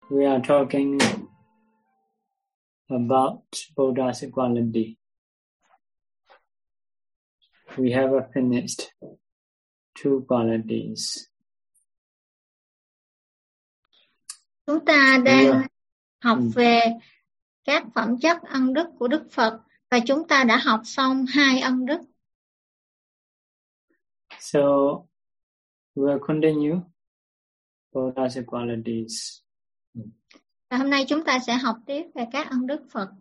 we are talking about Buddha's quality. We have finished 2 qualities. Chúng ta đang học về các phẩm chất ân đức của Đức Phật và chúng ta đã học xong 2 ân đức. So we'll continue Buddha's qualities. Và hôm nay chúng ta sẽ học tiếp về các ân đức Phật.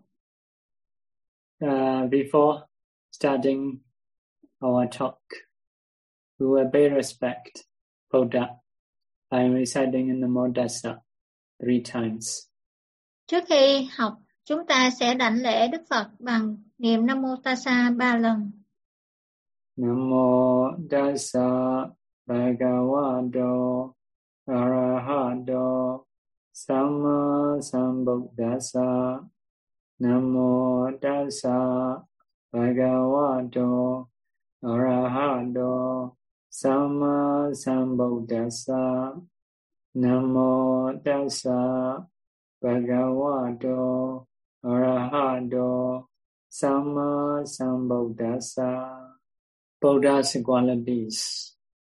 Before starting our talk, we will pay respect Buddha by reciting in the Modasa 3 times. Trước khi học, chúng ta sẽ đảnh lễ Đức Phật bằng niệm Nam Mô Tassa 3 lần. Nam Mô Tassa Bhagavato Arahato Samma Sambuddhassa. Nam Mô Tassa Bhagavato Arahato Samma Sambuddhassa. Nam Mô Tassa Bhagavato Arahato Samma Sambuddhassa. Buddha's qualities.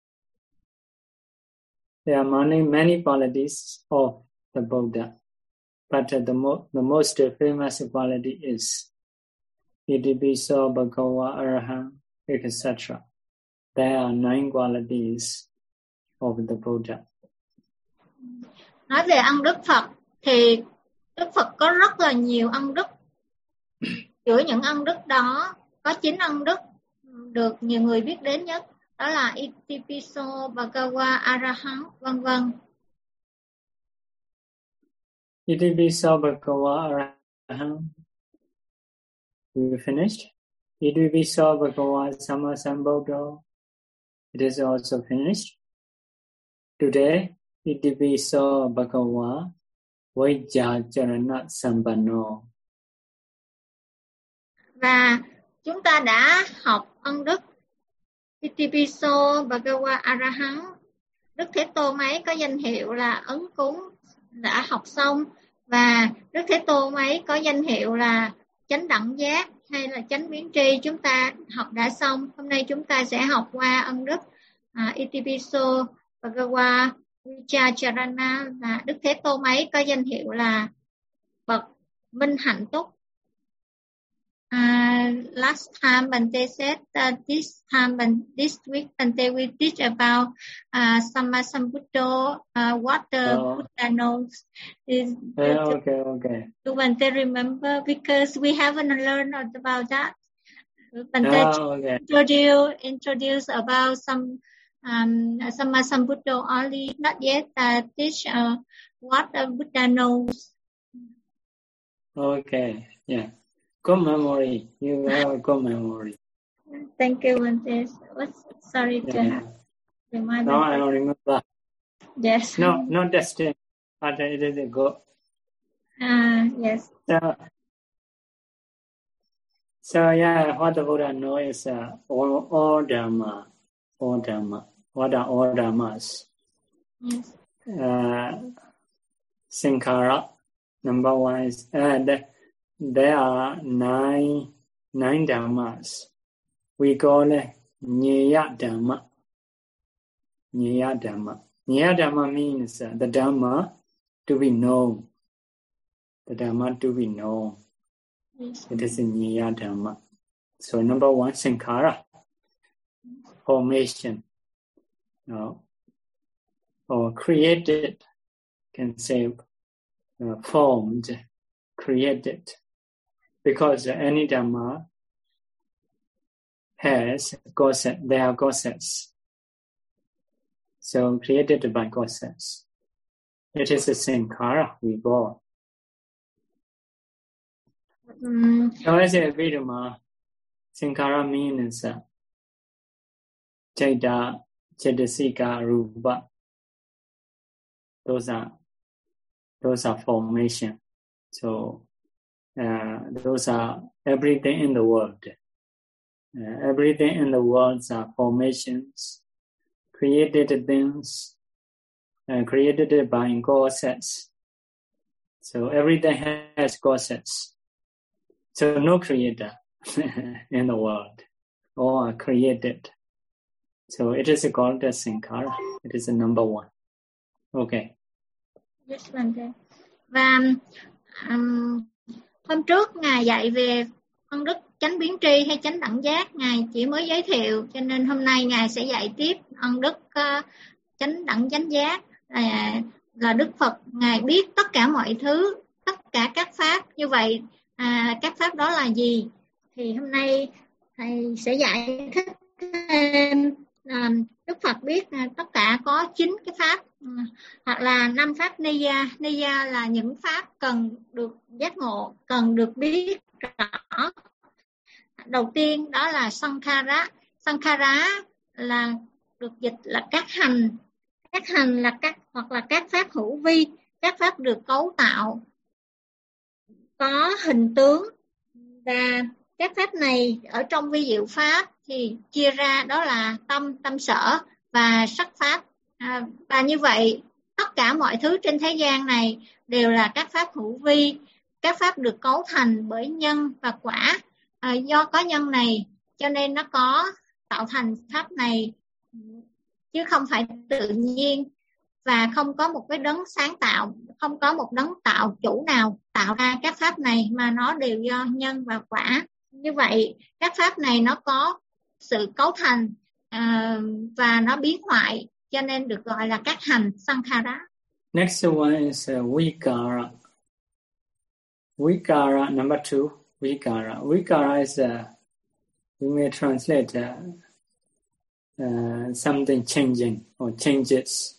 There are many qualities of the Buddha, but the most famous quality is Itipiso Bhagava Arahant, etc. There are 9 qualities of the Buddha. Nói về ân đức Phật thì Đức Phật có rất là nhiều ân đức. Giữa những ân đức đó có 9 ân đức được nhiều người biết đến nhất, đó là Itipiso Bhagava Arahant, vân vân. Itipiso Bhagava Arahant. We finished. Itipiso Bhagava Samma Sambuddho. It is also finished. Today, Itipiso Bhagava Vajjacharana Sampanno. Và chúng ta đã học ân đức Itipiso Bhagava Arahant. Đức Thế Tôn ấy có danh hiệu là Ấn Cúng, đã học xong. Và Đức Thế Tôn ấy có danh hiệu là Chánh Đẳng Giác hay là Chánh Biến Tri, chúng ta học đã xong. Hôm nay chúng ta sẽ học qua ân đức Itipiso Bhagava Vajjacharana, là Đức Thế Tôn ấy có danh hiệu là bậc minh hạnh túc. Last time Bante said that this week Bante will teach about Samma Sambuddho, what the Buddha knows. Okay. Do Bante remember? Because we haven't learned about that. Bante introduce about some Samma Sambuddho only, not yet teach what the Buddha knows. Okay, yeah. Good memory. You have a good memory. Thank you, Bante. Sorry to have reminded. No, I don't remember. Yes. No, not testing, but it is a good. Yes. So yeah, what the Buddha knows is all Dhamma. What are all Dhammas? Yes. Sankhara. Number 1 is there are 9 Dhammas. We call it Nyaya Dhamma. Nyaya Dhamma. Nyaya Dhamma means the Dhamma to be known. The Dhamma to be known. Yes. It is Nyaya Dhamma. So number 1, Sankhara. Formation. Or created. Can say formed. Created. Because any Dhamma has causes, there are causes. So created by causes. It is a sankhara we call. So as a Vedama, sankhara means Chaita, Chaitasika, Rupa. Those are formation. So those are everything in the world. Everything in the world are formations, created things, created by causes. So everything has causes. So no creator in the world. All are created. So it is called the Sankhara. It is the number one. Okay. Yes, và hôm trước Ngài dạy về ân đức chánh biến tri hay chánh đẳng giác, Ngài chỉ mới giới thiệu, cho nên hôm nay Ngài sẽ dạy tiếp ân đức chánh đẳng chánh giác, là Đức Phật Ngài biết tất cả mọi thứ, tất cả các pháp. Như vậy các pháp đó là gì? Thì hôm nay Thầy sẽ giải thích thêm. Đức Phật biết tất cả có 9 cái pháp, hoặc là 5 pháp Niya. Niya là những pháp cần được giác ngộ, cần được biết rõ. Đầu tiên đó là Sankhara. Sankhara là được dịch là các hành. Các hành là hoặc là các pháp hữu vi, các pháp được cấu tạo, có hình tướng. Và các pháp này ở trong vi diệu pháp thì chia ra đó là tâm sở và sắc pháp. Và như vậy tất cả mọi thứ trên thế gian này đều là các pháp hữu vi, các pháp được cấu thành bởi nhân và quả. Do có nhân này cho nên nó có tạo thành pháp này, chứ không phải tự nhiên, và không có một cái đấng sáng tạo, không có một đấng tạo chủ nào tạo ra các pháp này, mà nó đều do nhân và quả. Như vậy các pháp này nó có sự cấu thành và nó biến hoại, cho nên được gọi là các hành Sankhara. Next one is Vikara. Vikara, number 2, Vikara. Vikara is, we may translate something changing or changes.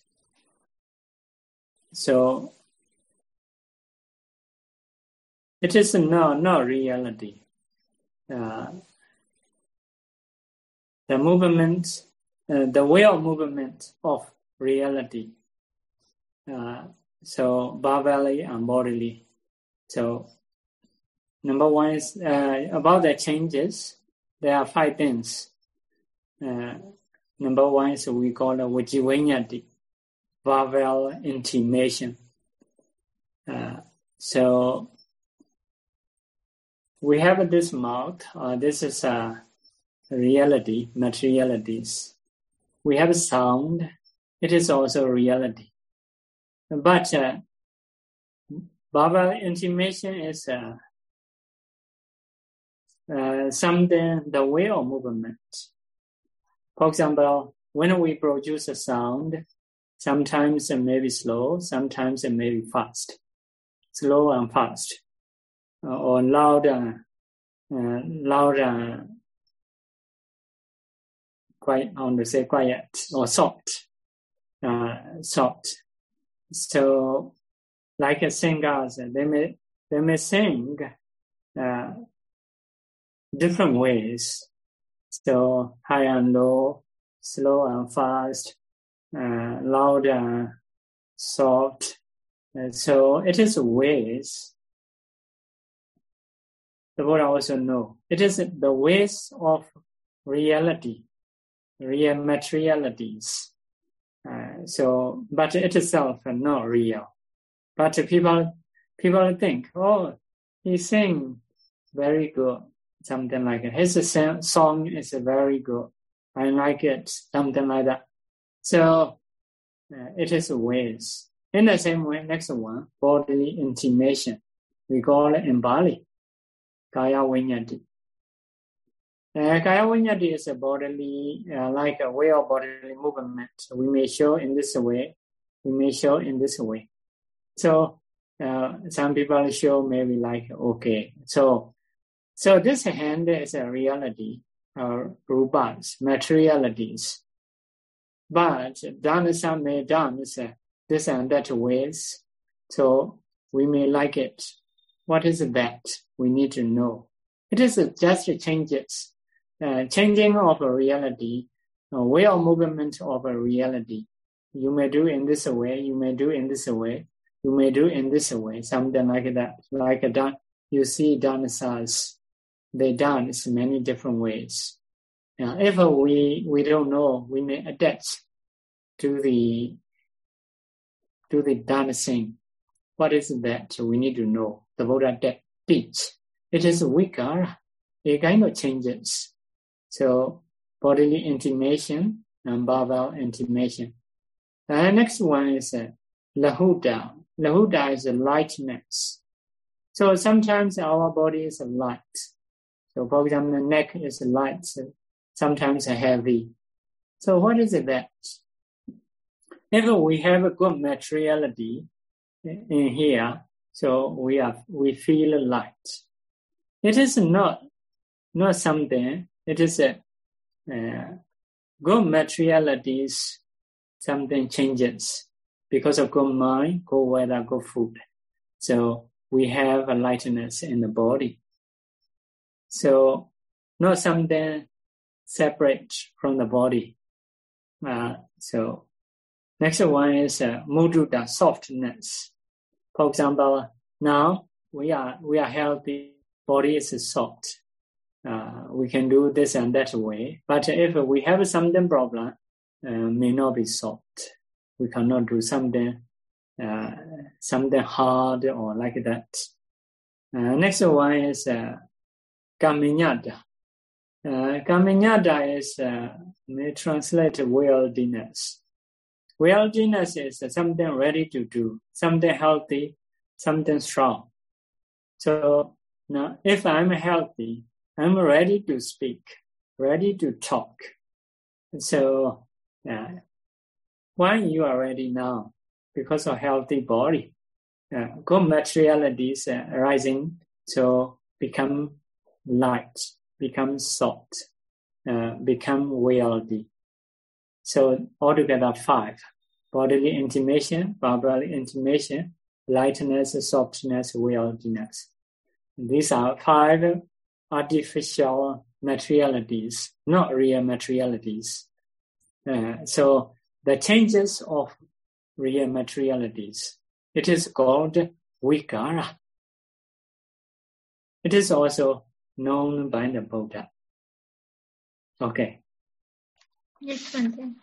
So it is not reality. The movement, the way of movement of reality. So verbally and bodily. So number one is about the changes. There are 5 things. Number one is we call the Vijivanyati, verbal intimation. So we have this mouth. This is reality, materialities. We have sound. It is also reality. But verbal intimation is something, the way of movement. For example, when we produce a sound, sometimes it may be slow, sometimes it may be fast, slow and fast, or loud and quiet, I want to say quiet, or soft. So, like singers, they may sing different ways. So high and low, slow and fast, loud and soft. So it is ways. The Buddha also know. It is the ways of reality, real materialities. But it itself is not real. But people think, oh, he sing very good, something like that. His song is very good. I like it, something like that. So it is ways. In the same way, next one, bodily intimation. We call it in Bali, Kaya Vinyati. Kaya Vinyati is a bodily, like a way of bodily movement. We may show in this way, we may show in this way. So some people show maybe like, okay. So this hand is a reality, rupas, materialities. But dhanasa may dance this and that ways. So we may like it. What is that? We need to know. It is just changes. Changing of a reality, a way of movement of a reality. You may do in this way, you may do in this way, you may do in this way, something like that. Like you see dancers, they dance many different ways. Now, if we don't know, we may adapt to the dancing. What is that? We need to know. The Buddha teach. It is vikara, a kind of changes. So bodily intimation and verbal intimation. Next one is lahuta. Lahuta is a lightness. So sometimes our body is light. So for example, the neck is light, sometimes heavy. So what is that? If we have a good materiality in here, so we feel light. It is not something. It is a good materialities. Something changes because of good mind, good weather, good food. So we have a lightness in the body. So not something separate from the body. So next one is mudita, softness. For example, now we are healthy. Body is soft. We can do this and that way. But if we have something problem, may not be soft. We cannot do something hard or like that. Next one is kaminyata. Kaminyata is may translate worldliness. Worldliness is something ready to do, something healthy, something strong. So now, if I'm healthy, I'm ready to speak, ready to talk. So why you are ready now? Because of healthy body. Good materialities arising, so become light, become soft, become worldly. So altogether 5. Bodily intimation, verbal intimation, lightness, softness, worldliness. These are 5 artificial materialities, not real materialities. So the changes of real materialities, it is called vikara. It is also known by the Buddha. Okay. Yes,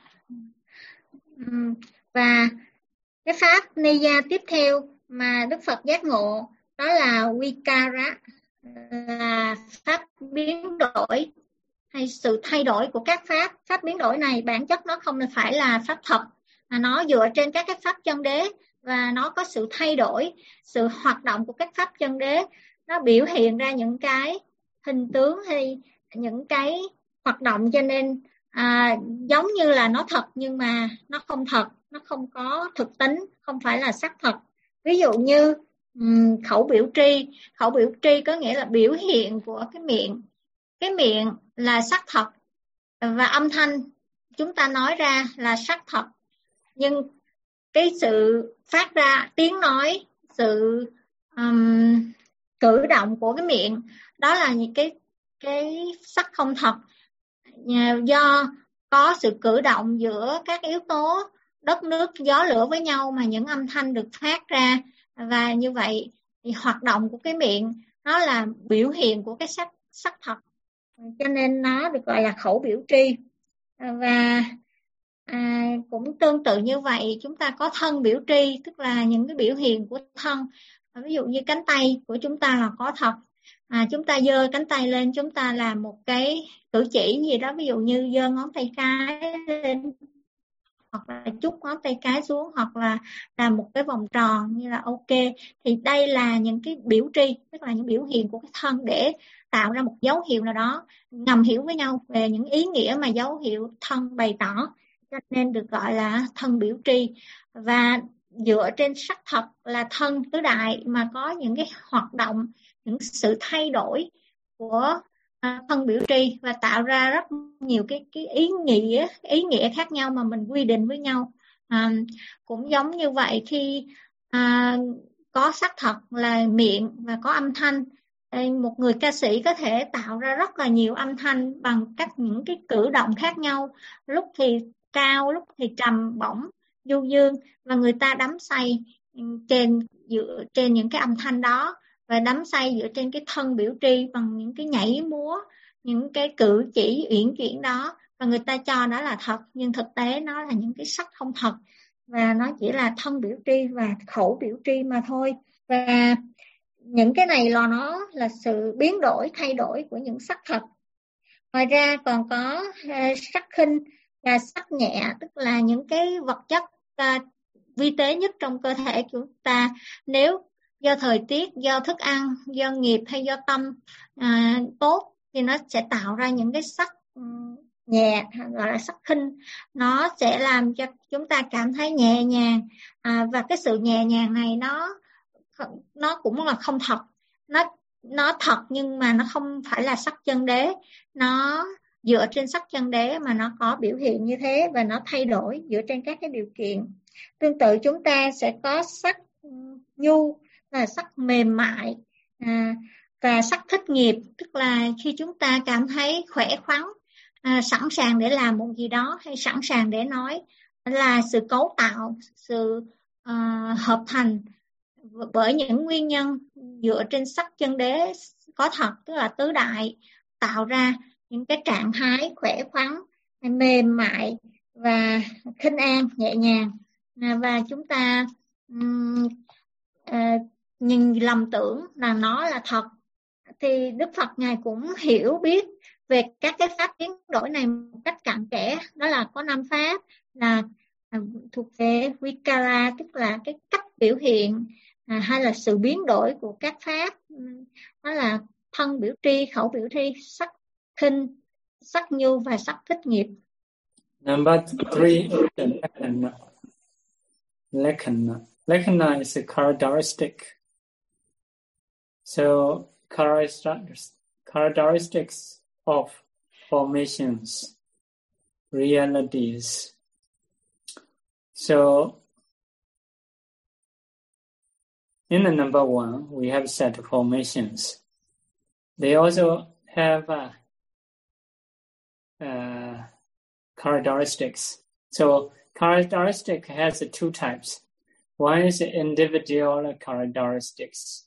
và cái pháp Niya tiếp theo mà Đức Phật giác ngộ đó là vikara, là pháp biến đổi hay sự thay đổi của các pháp. Pháp biến đổi này bản chất nó không phải là pháp thật, mà nó dựa trên các pháp chân đế và nó có sự thay đổi, sự hoạt động của các pháp chân đế. Nó biểu hiện ra những cái hình tướng hay những cái hoạt động, cho nên giống như là nó thật nhưng mà nó không thật, nó không có thực tính, không phải là sắc thật. Ví dụ như khẩu biểu tri. Khẩu biểu tri có nghĩa là biểu hiện của cái miệng. Cái miệng là sắc thật và âm thanh chúng ta nói ra là sắc thật, nhưng cái sự phát ra tiếng nói, sự cử động của cái miệng đó là những cái sắc không thật, do có sự cử động giữa các yếu tố đất nước gió lửa với nhau mà những âm thanh được phát ra. Và như vậy thì hoạt động của cái miệng nó là biểu hiện của cái sắc thật, cho nên nó được gọi là khẩu biểu tri. Và cũng tương tự như vậy, chúng ta có thân biểu tri, tức là những cái biểu hiện của thân. Ví dụ như cánh tay của chúng ta là có thật. Chúng ta giơ cánh tay lên, chúng ta làm một cái cử chỉ gì đó, ví dụ như giơ ngón tay cái lên, hoặc là chúc ngón tay cái xuống, hoặc là làm một cái vòng tròn như là ok. Thì đây là những cái biểu tri, tức là những biểu hiện của cái thân để tạo ra một dấu hiệu nào đó, ngầm hiểu với nhau về những ý nghĩa mà dấu hiệu thân bày tỏ, cho nên được gọi là thân biểu tri. Và dựa trên sắc thật là thân tứ đại mà có những cái hoạt động, những sự thay đổi của thân biểu tri và tạo ra rất nhiều cái ý nghĩa khác nhau mà mình quy định với nhau. Cũng giống như vậy, khi có sắc thật là miệng và có âm thanh, một người ca sĩ có thể tạo ra rất là nhiều âm thanh bằng những cái cử động khác nhau, lúc thì cao, lúc thì trầm bổng, du dương, và người ta đắm say dựa trên những cái âm thanh đó, và đắm say dựa trên cái thân biểu tri bằng những cái nhảy múa, những cái cử chỉ uyển chuyển đó, và người ta cho đó là thật, nhưng thực tế nó là những cái sắc không thật. và nó chỉ là thân biểu tri và khẩu biểu tri mà thôi. Và những cái này là nó là sự biến đổi, thay đổi của những sắc thật. Ngoài ra còn có sắc khinh và sắc nhẹ, tức là những cái vật chất vi tế nhất trong cơ thể của chúng ta. Nếu do thời tiết, do thức ăn, do nghiệp hay do tâm tốt thì nó sẽ tạo ra những cái sắc nhẹ, gọi là sắc khinh. Nó sẽ làm cho chúng ta cảm thấy nhẹ nhàng, và cái sự nhẹ nhàng này nó cũng là không thật. Nó thật nhưng mà nó không phải là sắc chân đế. Nó dựa trên sắc chân đế mà nó có biểu hiện như thế, và nó thay đổi dựa trên các cái điều kiện. Tương tự chúng ta sẽ có sắc nhu là sắc mềm mại, và sắc thích nghiệp, tức là khi chúng ta cảm thấy khỏe khoắn, sẵn sàng để làm một gì đó, hay sẵn sàng để nói, là sự cấu tạo, sự hợp thành bởi những nguyên nhân dựa trên sắc chân đế có thật, tức là tứ đại, tạo ra những cái trạng thái khỏe khoắn, mềm mại và khinh an, nhẹ nhàng. Và chúng ta nhìn lầm tưởng là nó là thật. Thì Đức Phật Ngài cũng hiểu biết về các cái pháp biến đổi này một cách cặn kẽ. Đó là có 5 pháp là thuộc về Vikara, tức là cái cách biểu hiện hay là sự biến đổi của các pháp. Đó là thân biểu tri, khẩu biểu tri, sắc khinh, sắc nhu và sắc thích nghiệp. Number 3 is the Lakkhana. Lakkhana is a characteristic. So characteristics of formations, realities. So in the number 1, we have set formations. They also have characteristics. So characteristic has 2 types. One is individual characteristics.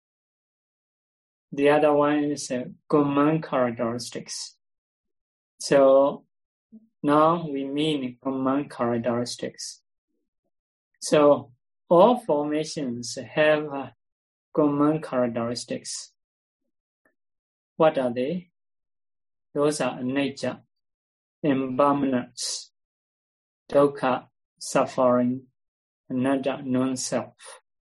The other one is common characteristics. So now we mean common characteristics. So all formations have common characteristics. What are they? Those are nature, impermanence, dukkha, suffering, anatta, non-self.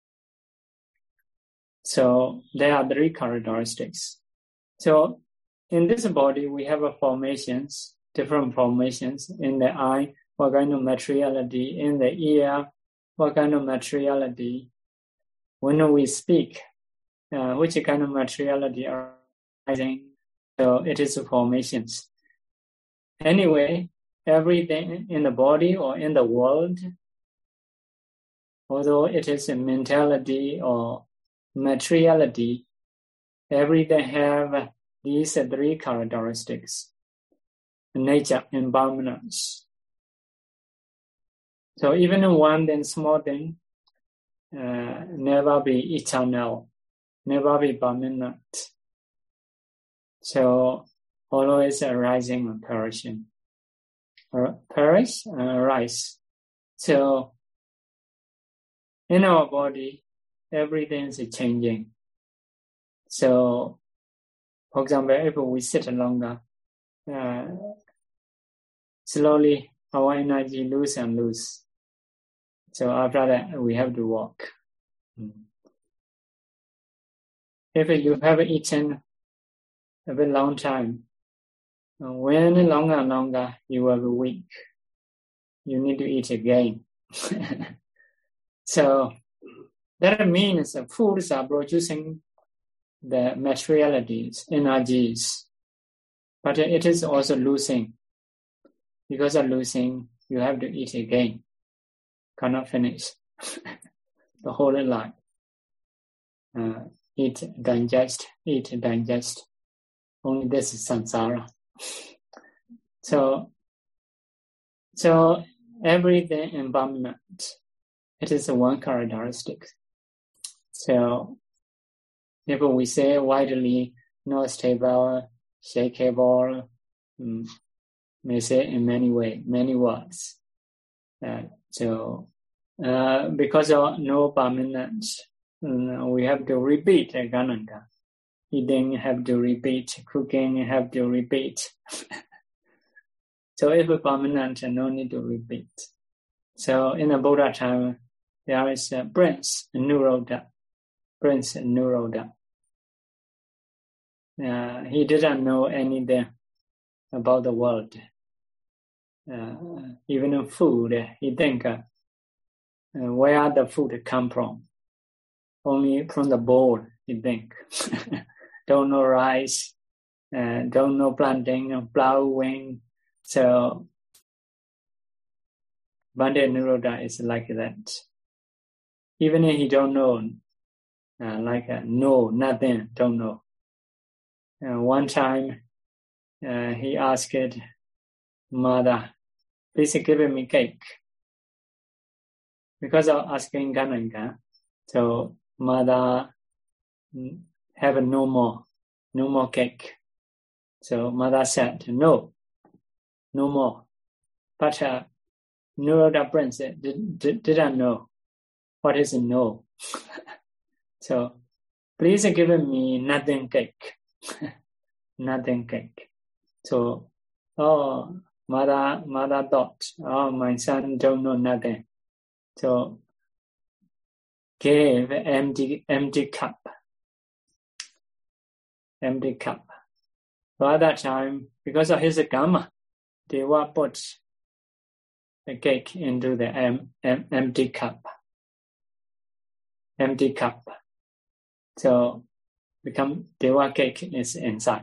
So there are 3 characteristics. So in this body, we have formations, different formations. In the eye, what kind of materiality? In the ear, what kind of materiality? When we speak, which kind of materiality arising? So it is formations. Anyway, everything in the body or in the world, although it is a mentality or materiality, everything have these 3 characteristics: nature, impermanence. So even one small thing never be eternal, never be permanent. So always arising and perishing, perish and arise. So in our body, everything is changing. So, for example, if we sit longer, slowly our energy lose and lose. So after that, we have to walk. If you have eaten a very long time, when longer and longer, you will be weak. You need to eat again. So that means foods are producing the materialities, energies, but it is also losing. Because of losing, you have to eat again. Cannot finish the whole life. Eat, digest. Only this is samsara. So everything impermanent. It is one characteristic. So if we say widely, not stable, shakeable, may say in many ways, many words. So because of no permanence, we have to repeat Gananga. Eating have to repeat, cooking have to repeat. So if it's permanent, no need to repeat. So in the Buddha time, there is a Prince Nirodha. Prince Nirodha. He didn't know anything about the world. Even in food, he think where the food come from. Only from the bowl, he think. Don't know rice, don't know planting, plowing. So Bhante Nirodha is like that. Even if he don't know, no, nothing, don't know. One time, he asked Mother, please give me cake. Because of asking Gananga, so Mother have no more cake. So Mother said, no more. But Nirodha Prince didn't know what is no. So please give me nothing cake. Nothing cake. So, Mother thought, my son don't know nothing. So gave empty cup. Empty cup. So at that time, because of his karma, they will put the cake into the empty cup. Empty cup. So become Dewa cake is inside.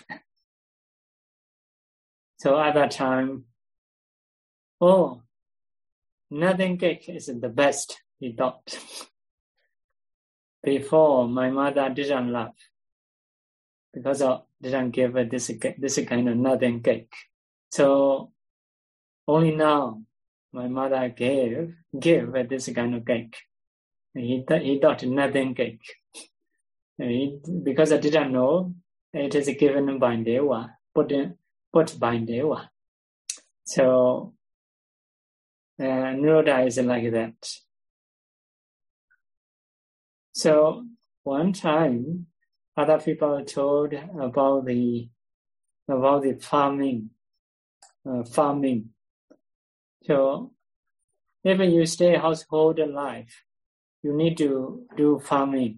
So at that time, nothing cake is the best, he thought. Before, my mother didn't love because didn't give this kind of nothing cake. So only now my mother gave this kind of cake. He thought nothing cake. Because I didn't know, it is given by Dewa, put by Dewa. So Nirodha is like that. So one time, other people told about the farming. So if you stay household life, you need to do farming.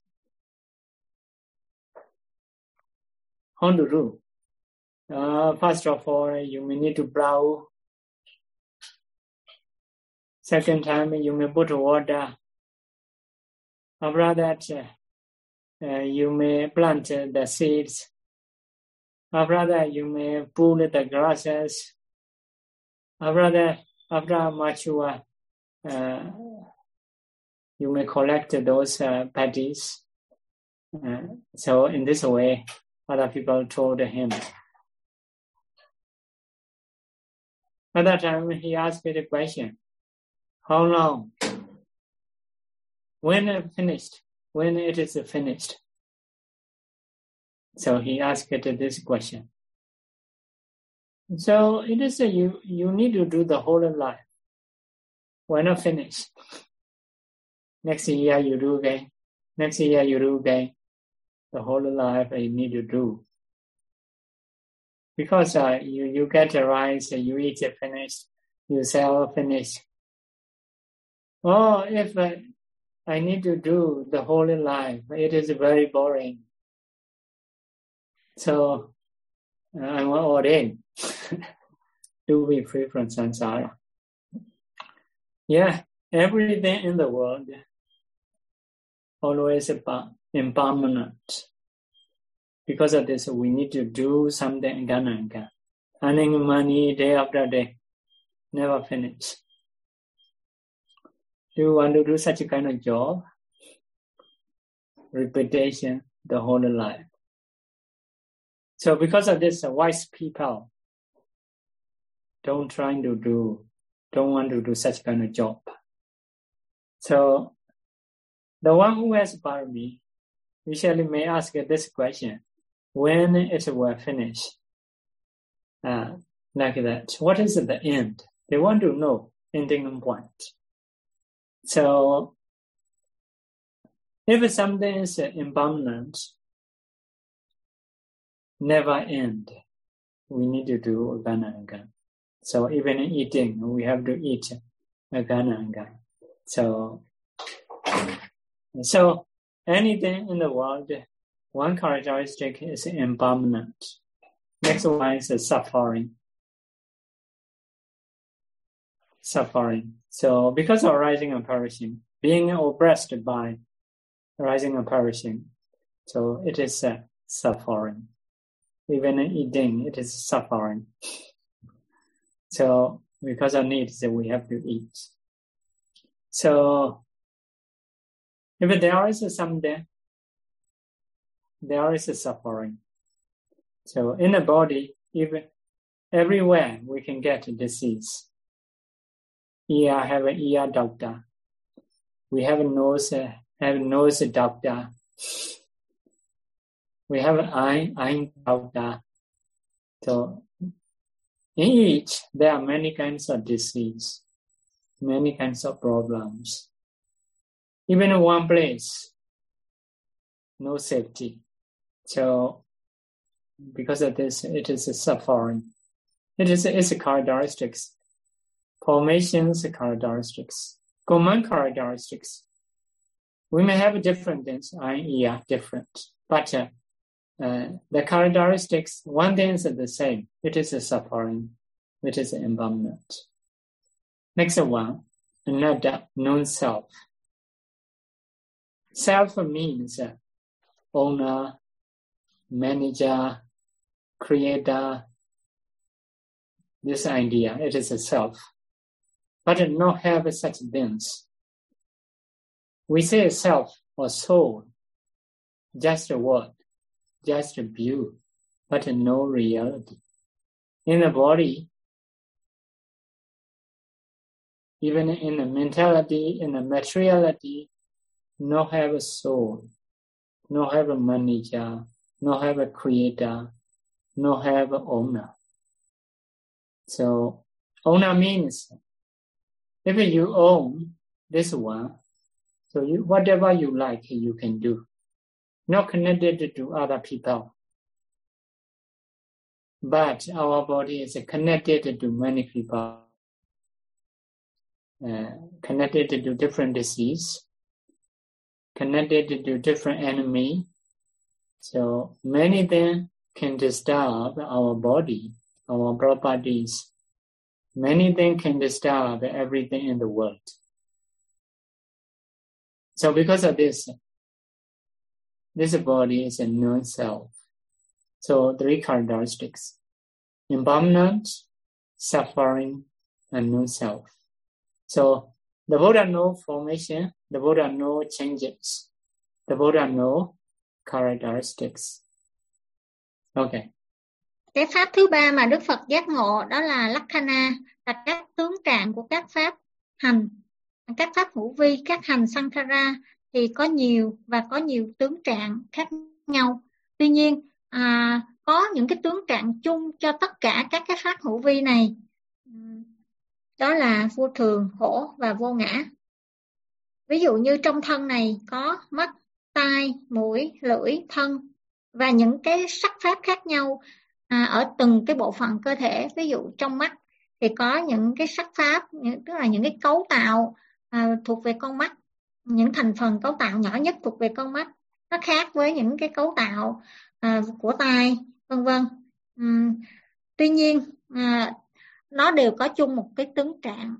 How to do? First of all, you may need to plow. Second time, you may put water. After that, you may plant the seeds. After that, you may pull the grasses. After mature, you may collect those paddies. So in this way, other people told him. At that time, he asked the question, how long? When it is finished? So he asked this question. So it is you need to do the whole life. When not finished? Next year you do again. Next year you do again. The whole life you need to do. Because you get a rice, you eat it finished, you sell finished. If I need to do the whole life, it is very boring. So I'm ordained to be free from samsara. Yeah, everything in the world always impermanent. Because of this, we need to do something Gananga. Earning money day after day, never finish. Do you want to do such a kind of job? Repetition the whole life. So because of this, wise people don't want to do such kind of job. So the one who has parami usually may ask this question, when it will finish? Like that. What is the end? They want to know ending point. So if something is impermanent, never end, we need to do again and again. So even in eating, we have to eat again and again. So anything in the world, one characteristic is impermanent. Next one is suffering. Suffering. So because of rising and perishing, being oppressed by rising and perishing, so it is suffering. Even in eating, it is suffering. So because of needs, we have to eat. So if there is something, there is a suffering. So in the body, even everywhere we can get a disease. Ear have an ear doctor. We have a nose doctor. We have an eye doctor. So in each, there are many kinds of disease, many kinds of problems. Even in one place, no safety. So because of this, it is a suffering. It's a characteristics. Formations characteristics. Common characteristics. We may have different things, eye, ear, different. But the characteristics, one thing is the same. It is a suffering. It is an impermanent. Next one, another non-self. Self means owner, manager, creator. This idea, it is a self. But not have such things. We say self or soul, just a word, just a view, but no reality. In the body, even in the mentality, in the materiality, no have a soul, no have a manager, no have a creator, no have an owner. So owner means if you own this one, so whatever you like, you can do. Not connected to other people. But our body is connected to many people. Connected to different disease. Connected to different enemy. So many things can disturb our body, our properties. Many things can disturb everything in the world. So because of this body is a non-self. So 3 characteristics: impermanent, suffering, and non-self. So the Buddha knows formation, the Buddha knows changes, the Buddha knows characteristics. Okay. Cái pháp thứ 3 mà Đức Phật giác ngộ đó là Lakkhana, là các tướng trạng của các pháp hành, các pháp hữu vi, các hành Sankhara thì có nhiều và có nhiều tướng trạng khác nhau. Tuy nhiên có những cái tướng trạng chung cho tất cả các cái pháp hữu vi này, đó là vô thường, khổ và vô ngã. Ví dụ như trong thân này có mắt, tai, mũi, lưỡi, thân và những cái sắc pháp khác nhau ở từng cái bộ phận cơ thể. Ví dụ trong mắt thì có những cái sắc pháp, tức là những cái cấu tạo thuộc về con mắt, những thành phần cấu tạo nhỏ nhất thuộc về con mắt, nó khác với những cái cấu tạo của tai, vân vân. Tuy nhiên nó đều có chung một cái tướng trạng,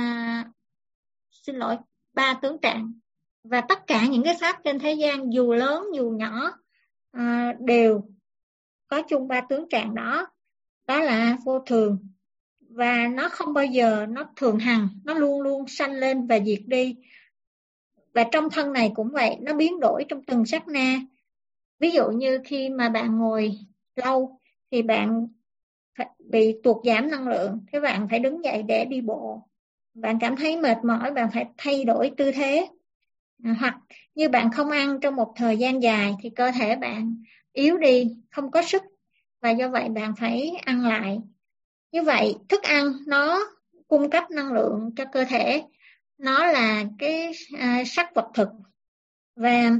3 tướng trạng. Và tất cả những cái pháp trên thế gian dù lớn dù nhỏ đều có chung 3 tướng trạng đó. Đó là vô thường, và nó không bao giờ nó thường hằng, nó luôn luôn sanh lên và diệt đi. Và trong thân này cũng vậy, nó biến đổi trong từng sát na. Ví dụ như khi mà bạn ngồi lâu thì bạn bị tụt giảm năng lượng, thế bạn phải đứng dậy để đi bộ. Bạn cảm thấy mệt mỏi, bạn phải thay đổi tư thế. Hoặc như bạn không ăn trong một thời gian dài thì cơ thể bạn yếu đi, không có sức, và do vậy bạn phải ăn lại. Như vậy thức ăn nó cung cấp năng lượng cho cơ thể, nó là cái sắc vật thực, và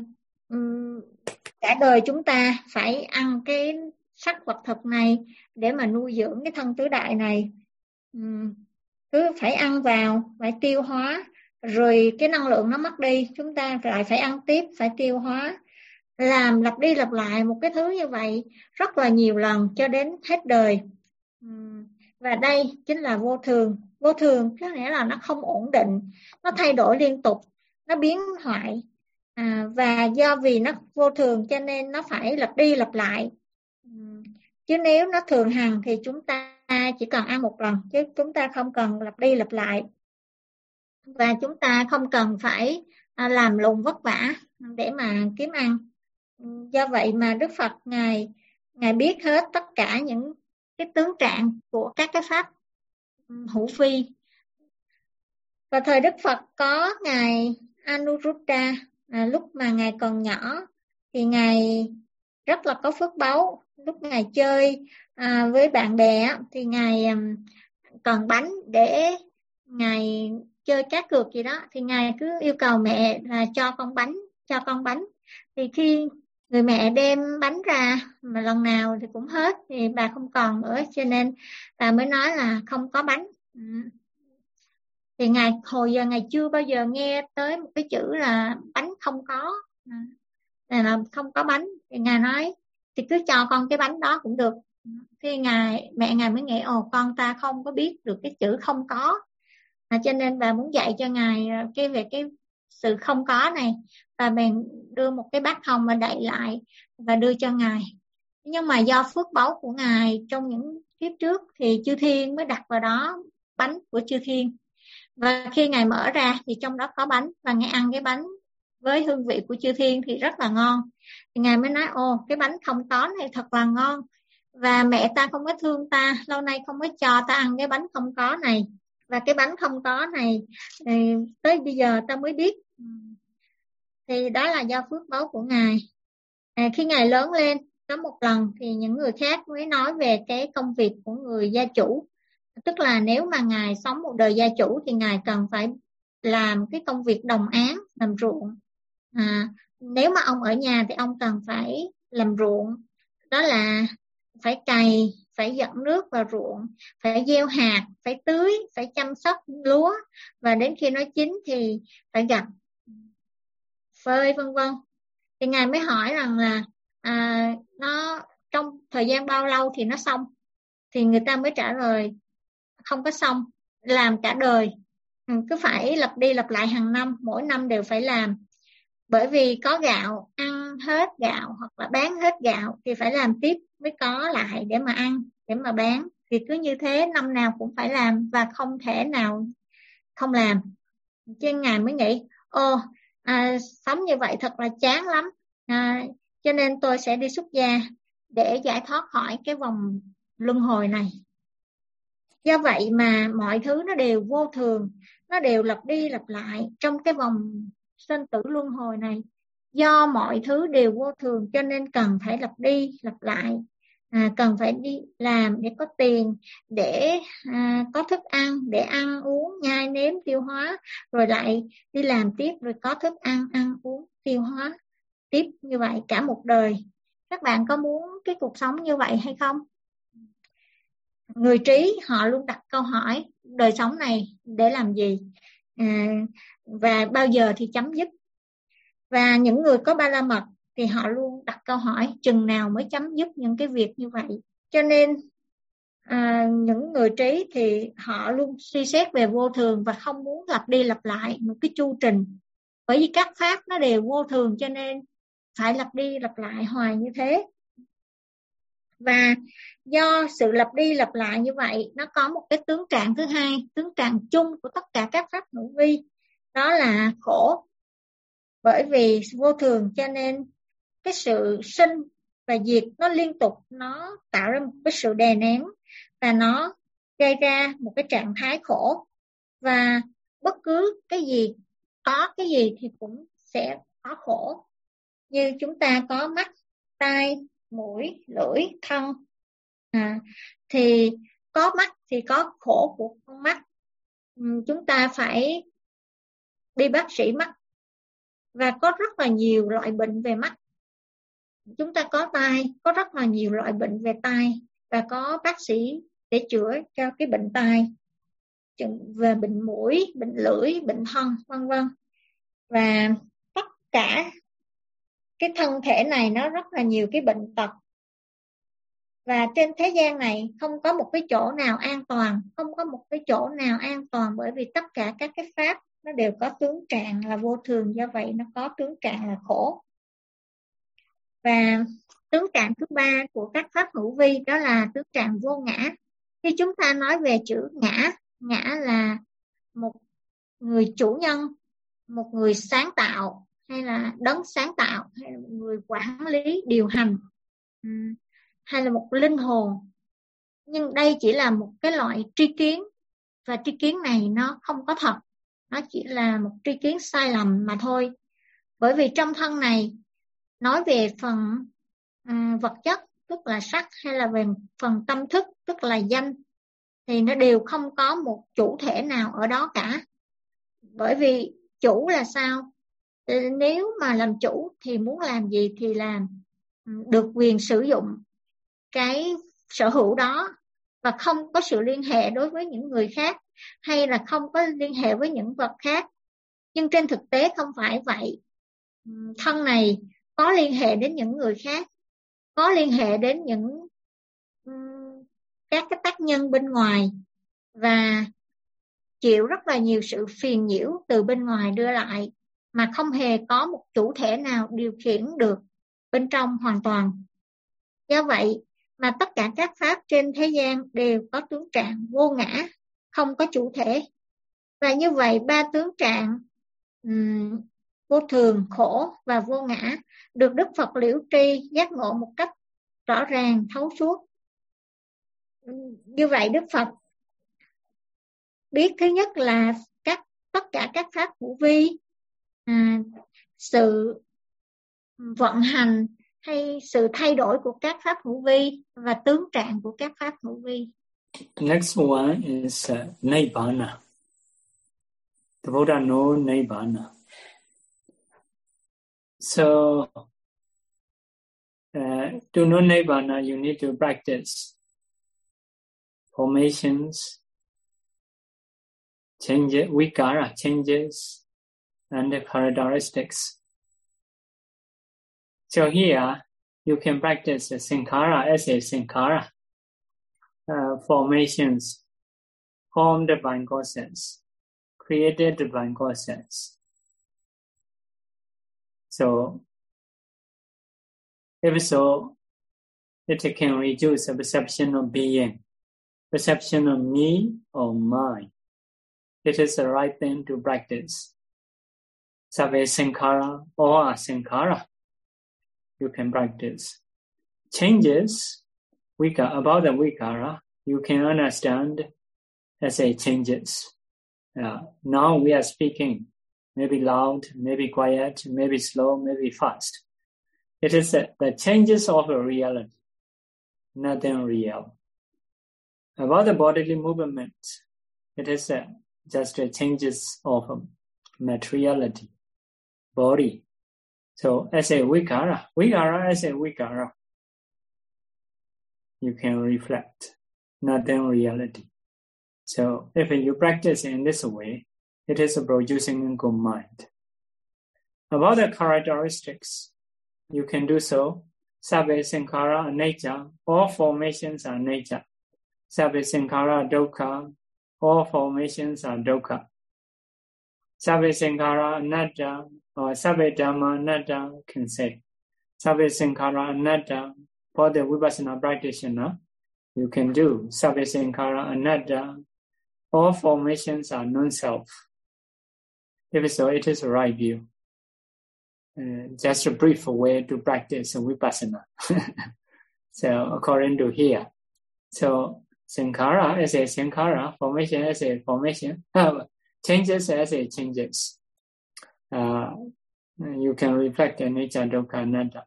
cả đời chúng ta phải ăn cái sắc vật thực này để mà nuôi dưỡng cái thân tứ đại này. Cứ phải ăn vào, phải tiêu hóa, rồi cái năng lượng nó mất đi, chúng ta lại phải ăn tiếp, phải tiêu hóa, làm lặp đi lặp lại một cái thứ như vậy rất là nhiều lần cho đến hết đời. Và đây chính là vô thường. Vô thường có nghĩa là nó không ổn định, nó thay đổi liên tục, nó biến hoại, và do vì nó vô thường cho nên nó phải lặp đi lặp lại. Chứ nếu nó thường hằng thì chúng ta chỉ cần ăn một lần, chứ chúng ta không cần lặp đi lặp lại, và chúng ta không cần phải làm lụng vất vả để mà kiếm ăn. Do vậy mà Đức Phật ngài biết hết tất cả những cái tướng trạng của các cái pháp hữu vi. Và thời Đức Phật có ngài Anuruddha, lúc mà ngài còn nhỏ thì ngài rất là có phước báu. Lúc ngài chơi với bạn bè thì ngài cần bánh để ngài chơi cá cược gì đó, thì ngài cứ yêu cầu mẹ là cho con bánh. Thì khi người mẹ đem bánh ra mà lần nào thì cũng hết, thì bà không còn nữa, cho nên bà mới nói là không có bánh. Thì ngài hồi giờ ngài chưa bao giờ nghe tới một cái chữ là bánh không có, là không có bánh. Thì ngài nói thì cứ cho con cái bánh đó cũng được. Thì mẹ ngài mới nghĩ con ta không có biết được cái chữ không có, cho nên bà muốn dạy cho ngài về cái sự không có này, và bèn đưa một cái bát hồng mà đậy lại và đưa cho ngài. Nhưng mà do phước báu của ngài trong những kiếp trước thì chư thiên mới đặt vào đó bánh của chư thiên, và khi ngài mở ra thì trong đó có bánh, và ngài ăn cái bánh với hương vị của chư thiên thì rất là ngon. Thì ngài mới nói cái bánh không có này thật là ngon, và mẹ ta không có thương ta, lâu nay không có cho ta ăn cái bánh không có này, và cái bánh không có này tới bây giờ ta mới biết. Thì đó là do phước báu của ngài. Khi ngài lớn lên có một lần thì những người khác mới nói về cái công việc của người gia chủ, tức là nếu mà ngài sống một đời gia chủ thì ngài cần phải làm cái công việc đồng áng, làm ruộng. Nếu mà ông ở nhà thì ông cần phải làm ruộng, đó là phải cày, phải dẫn nước vào ruộng, phải gieo hạt, phải tưới, phải chăm sóc lúa, và đến khi nó chín thì phải gặt, phơi, vân vân. Thì ngài mới hỏi rằng là nó trong thời gian bao lâu thì nó xong. Thì người ta mới trả lời không có xong, làm cả đời, cứ phải lặp đi lặp lại hàng năm, mỗi năm đều phải làm. Bởi vì có gạo, ăn hết gạo hoặc là bán hết gạo thì phải làm tiếp mới có lại để mà ăn, để mà bán. Thì cứ như thế năm nào cũng phải làm và không thể nào không làm. Cho ngài mới nghĩ sống như vậy thật là chán lắm, cho nên tôi sẽ đi xuất gia để giải thoát khỏi cái vòng luân hồi này. Do vậy mà mọi thứ nó đều vô thường, nó đều lặp đi lặp lại trong cái vòng sinh tử luân hồi này. Do mọi thứ đều vô thường cho nên cần phải lặp đi lặp lại, cần phải đi làm để có tiền, để có thức ăn, để ăn uống, nhai nếm, tiêu hóa, rồi lại đi làm tiếp, rồi có thức ăn, ăn uống, tiêu hóa tiếp như vậy cả một đời. Các bạn có muốn cái cuộc sống như vậy hay không? Người trí họ luôn đặt câu hỏi đời sống này để làm gì, và bao giờ thì chấm dứt. Và những người có ba la mật thì họ luôn đặt câu hỏi chừng nào mới chấm dứt những cái việc như vậy. Cho nên những người trí thì họ luôn suy xét về vô thường và không muốn lặp đi lặp lại một cái chu trình. Bởi vì các pháp nó đều vô thường cho nên phải lặp đi lặp lại hoài như thế. Và do sự lặp đi lặp lại như vậy, nó có một cái tướng trạng thứ hai, tướng trạng chung của tất cả các pháp hữu vi, đó là khổ. Bởi vì vô thường cho nên cái sự sinh và diệt nó liên tục, nó tạo ra một cái sự đè nén, và nó gây ra một cái trạng thái khổ. Và bất cứ cái gì, có cái gì thì cũng sẽ có khổ. Như chúng ta có mắt, tai, mũi, lưỡi, thân, thì có mắt thì có khổ của con mắt. Chúng ta phải đi bác sĩ mắt. Và có rất là nhiều loại bệnh về mắt. Chúng ta có tai, có rất là nhiều loại bệnh về tai và có bác sĩ để chữa cho cái bệnh tai, về bệnh mũi, bệnh lưỡi, bệnh thân, vân vân. Và tất cả cái thân thể này nó rất là nhiều cái bệnh tật. Và trên thế gian này không có một cái chỗ nào an toàn, không có một cái chỗ nào an toàn, bởi vì tất cả các cái pháp nó đều có tướng trạng là vô thường, do vậy nó có tướng trạng là khổ. Và tướng trạng thứ ba của các pháp hữu vi đó là tướng trạng vô ngã. Khi chúng ta nói về chữ ngã, ngã là một người chủ nhân, một người sáng tạo, hay là đấng sáng tạo, hay là một người quản lý, điều hành, hay là một linh hồn. Nhưng đây chỉ là một cái loại tri kiến, và tri kiến này nó không có thật, nó chỉ là một tri kiến sai lầm mà thôi. Bởi vì trong thân này nói về phần vật chất tức là sắc, hay là về phần tâm thức tức là danh, thì nó đều không có một chủ thể nào ở đó cả. Bởi vì chủ là sao? Nếu mà làm chủ thì muốn làm gì thì làm, được quyền sử dụng cái sở hữu đó và không có sự liên hệ đối với những người khác, hay là không có liên hệ với những vật khác. Nhưng trên thực tế không phải vậy. Thân này có liên hệ đến những người khác, có liên hệ đến những các cái tác nhân bên ngoài, và chịu rất là nhiều sự phiền nhiễu từ bên ngoài đưa lại, mà không hề có một chủ thể nào điều khiển được bên trong hoàn toàn. Do vậy mà tất cả các pháp trên thế gian đều có tướng trạng vô ngã, không có chủ thể. Và như vậy ba tướng trạng vô thường, khổ và vô ngã được Đức Phật liễu tri giác ngộ một cách rõ ràng thấu suốt. Như vậy Đức Phật biết thứ nhất là tất cả các pháp hữu vi, sự vận hành hay sự thay đổi của các pháp hữu vi và tướng trạng của các pháp hữu vi. Next one is Nibbana. The Buddha knows Nibbana. So, to know Nibbana, you need to practice formations, changes, vikara, changes, and the characteristics. So here, you can practice the sankhara as a sankhara, formations, formed by causes, created by causes. So, if so, it can reduce the perception of being, perception of me or mine. It is the right thing to practice. Sarve sankhara or asankhara, you can practice. Changes, about the vikara, you can understand as a changes. Now we are speaking, maybe loud, maybe quiet, maybe slow, maybe fast. It is the changes of a reality, nothing real. About the bodily movement, it is just changes of materiality, body. So as a vikara as a vikara, you can reflect, nothing reality. So if you practice in this way, it is producing a good mind. About the characteristics, you can do so. Sarve sankhara anicca, all formations are anicca. Sarve sankhara dukkha, all formations are dukkha. Sarve sankhara anatta, or sarve dhamma anatta can say. Sarve sankhara anatta, for the vipassana practitioner, you can do. Sarve sankhara anatta, all formations are non-self. If so, it is the right view. Just a brief way to practice vipassana. So according to here. So sankhara as a sankhara, formation as a formation, changes as a changes. You can reflect in anicca, dukkha, anatta.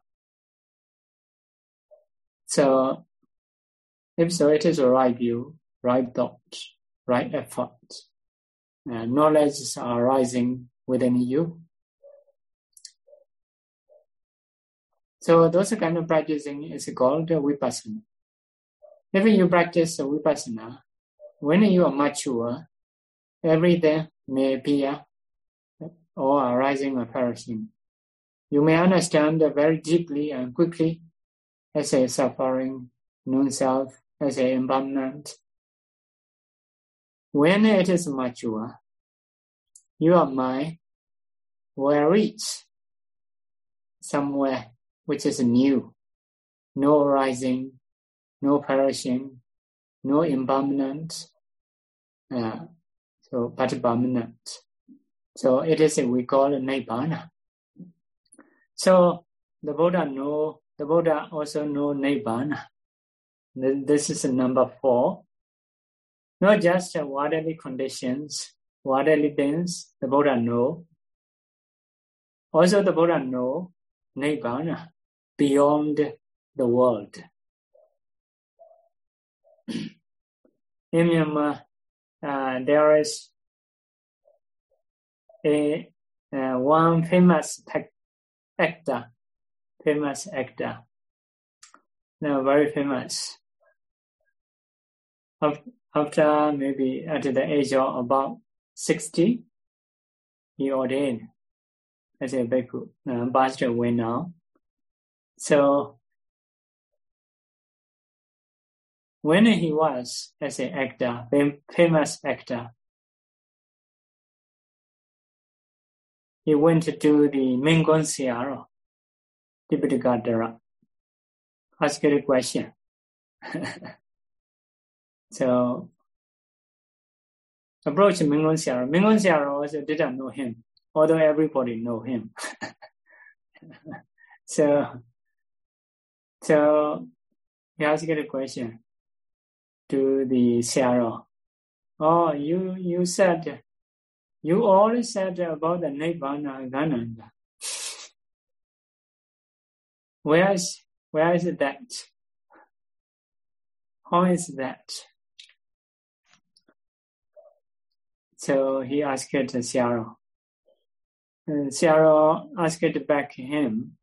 So if so, it is a right view, right thought, right effort. Knowledge is arising within you. So those kind of practicing is called vipassana. If you practice vipassana, when you are mature, everything may appear or arising or perishing. You may understand very deeply and quickly as a suffering, non-self, as a impermanent. When it is mature, your mind will reach somewhere which is new, no arising, no perishing, no impermanent, but permanent. So it is we call it Nibbana. So the Buddha also know Nibbana. This is number 4. Not just worldly conditions, worldly things, the Buddha know. Also the Buddha know Nibbana, beyond the world. In Myanmar, there is one famous actor, now very famous. After maybe at the age of about 60, he ordained as a bhikkhu, passed away now. So when he was as an actor, famous actor, he went to the Mingon Siaro, Tipitaka, asked a question. So approached Mingon Siaro. Mingon Siaro also didn't know him, although everybody know him. So he asked a question to the Siaro. Oh, you said, you always said about the Nibbana Gananda. Where is that? How is that? So he asked Siaro. Siaro asked back him,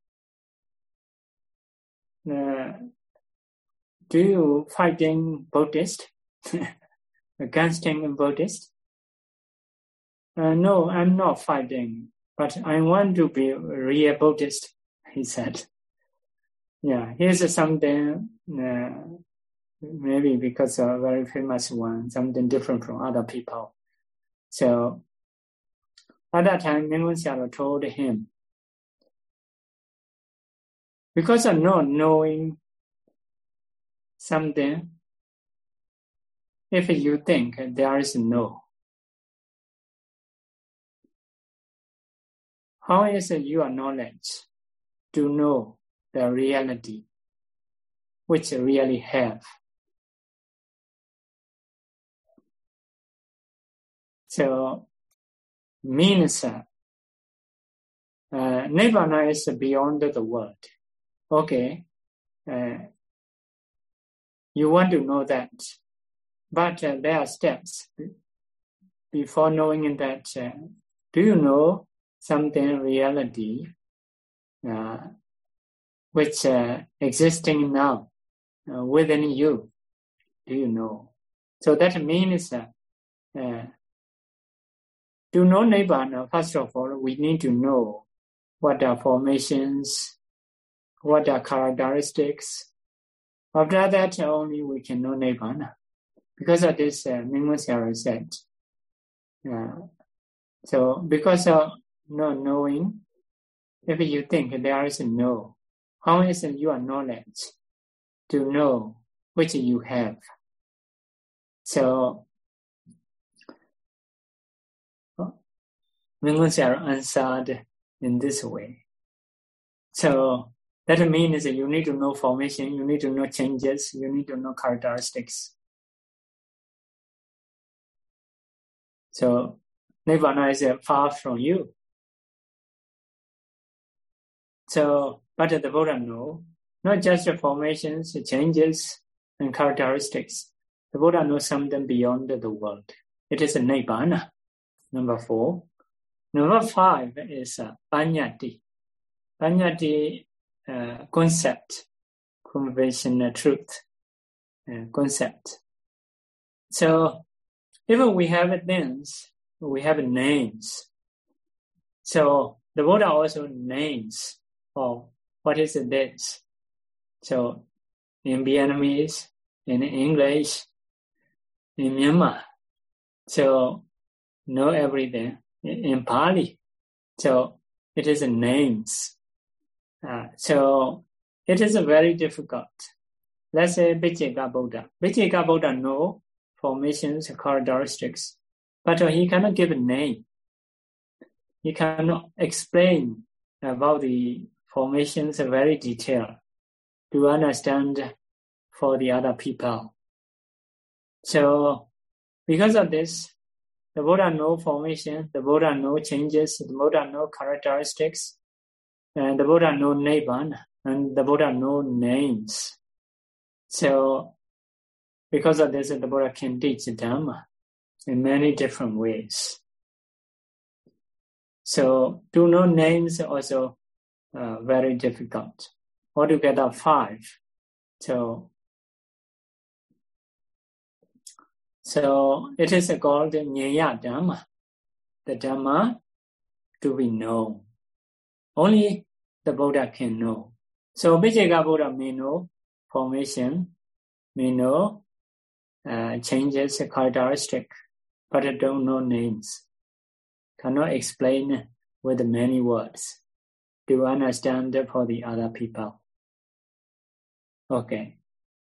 do you fighting Buddhist? Against Buddhist? No, I'm not fighting, but I want to be a real Buddhist, he said. Yeah, here's something, maybe because a very famous one, something different from other people. So at that time, Mingon Siaro told him, because of not knowing something, if you think there is no, how is your knowledge to know the reality which really have? So means Nibbana is beyond the world. Okay, you want to know that, but there are steps before knowing that. Do you know something reality which existing now within you? Do you know? So that means to know Nibbana, first of all, we need to know what are formations, what are characteristics. After that, only we can know Nibbana. Because of this, Mingon Siaro said. So because of not knowing, if you think there is no, how is your knowledge to know which you have? So Mingon Siaro answered in this way. So that means you need to know formation, you need to know changes, you need to know characteristics. So Nibbana is far from you. So, but the Buddha knows not just the formations, changes, and characteristics. The Buddha knows something beyond the world. It is a Nibbana. Number 4. Number 5 is Panyati. Panyati concept, conventional truth concept. So even we have things, we have names. So the Buddha also names what is this. So in Vietnamese, in English, in Myanmar, so know everything. In Pali, so it is names. So it is very difficult. Let's say Vijayaka Buddha. Vijayaka Buddha know formations, characteristics, but he cannot give a name. He cannot explain about the formations very detailed to understand for the other people. So because of this, the Buddha know formation, the Buddha know changes, the Buddha know characteristics, and the Buddha know Nibbana, and the Buddha know names. So because of this, the Buddha can teach Dhamma in many different ways. So to know names also very difficult. Altogether 5. So it is called Nyaya Dhamma, the Dhamma to be known. Only the Buddha can know. So Vijayaka Buddha may know formation, may know changes, characteristic, but don't know names. Cannot explain with many words to understand for the other people. Okay.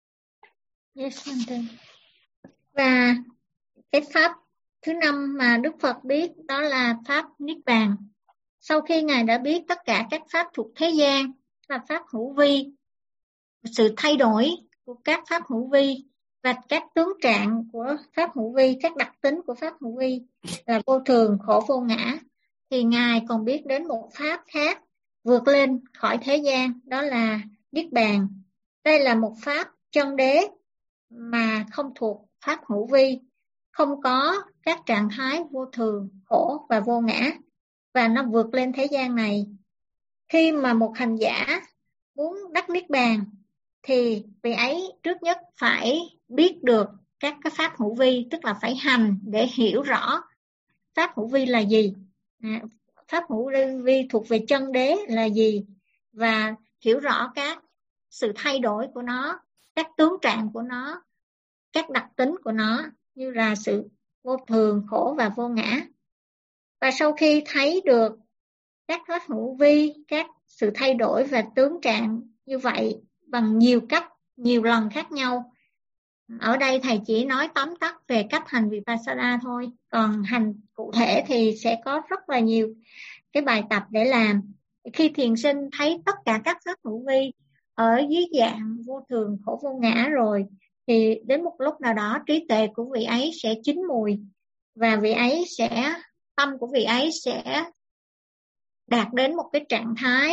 Yes, và cái pháp thứ 5 mà Đức Phật biết đó là pháp Niết Bàn. Sau khi Ngài đã biết tất cả các pháp thuộc thế gian là pháp hữu vi, sự thay đổi của các pháp hữu vi và các tướng trạng của pháp hữu vi, các đặc tính của pháp hữu vi là vô thường, khổ, vô ngã, thì Ngài còn biết đến một pháp khác vượt lên khỏi thế gian, đó là Niết Bàn. Đây là một pháp chân đế mà không thuộc pháp hữu vi, không có các trạng thái vô thường, khổ và vô ngã, và nó vượt lên thế gian này. Khi mà một hành giả muốn đắc Niết Bàn thì vị ấy trước nhất phải biết được các cái pháp hữu vi, tức là phải hành để hiểu rõ pháp hữu vi là gì, pháp hữu vi thuộc về chân đế là gì, và hiểu rõ các sự thay đổi của nó, các tướng trạng của nó, các đặc tính của nó như là sự vô thường, khổ và vô ngã. Và sau khi thấy được các pháp hữu vi, các sự thay đổi và tướng trạng như vậy bằng nhiều cách, nhiều lần khác nhau. Ở đây thầy chỉ nói tóm tắt về cách hành Vipassana thôi, còn hành cụ thể thì sẽ có rất là nhiều cái bài tập để làm. Khi thiền sinh thấy tất cả các pháp hữu vi ở dưới dạng vô thường, khổ, vô ngã rồi, thì đến một lúc nào đó trí tuệ của vị ấy sẽ chín mùi, và vị ấy sẽ, tâm của vị ấy sẽ đạt đến một cái trạng thái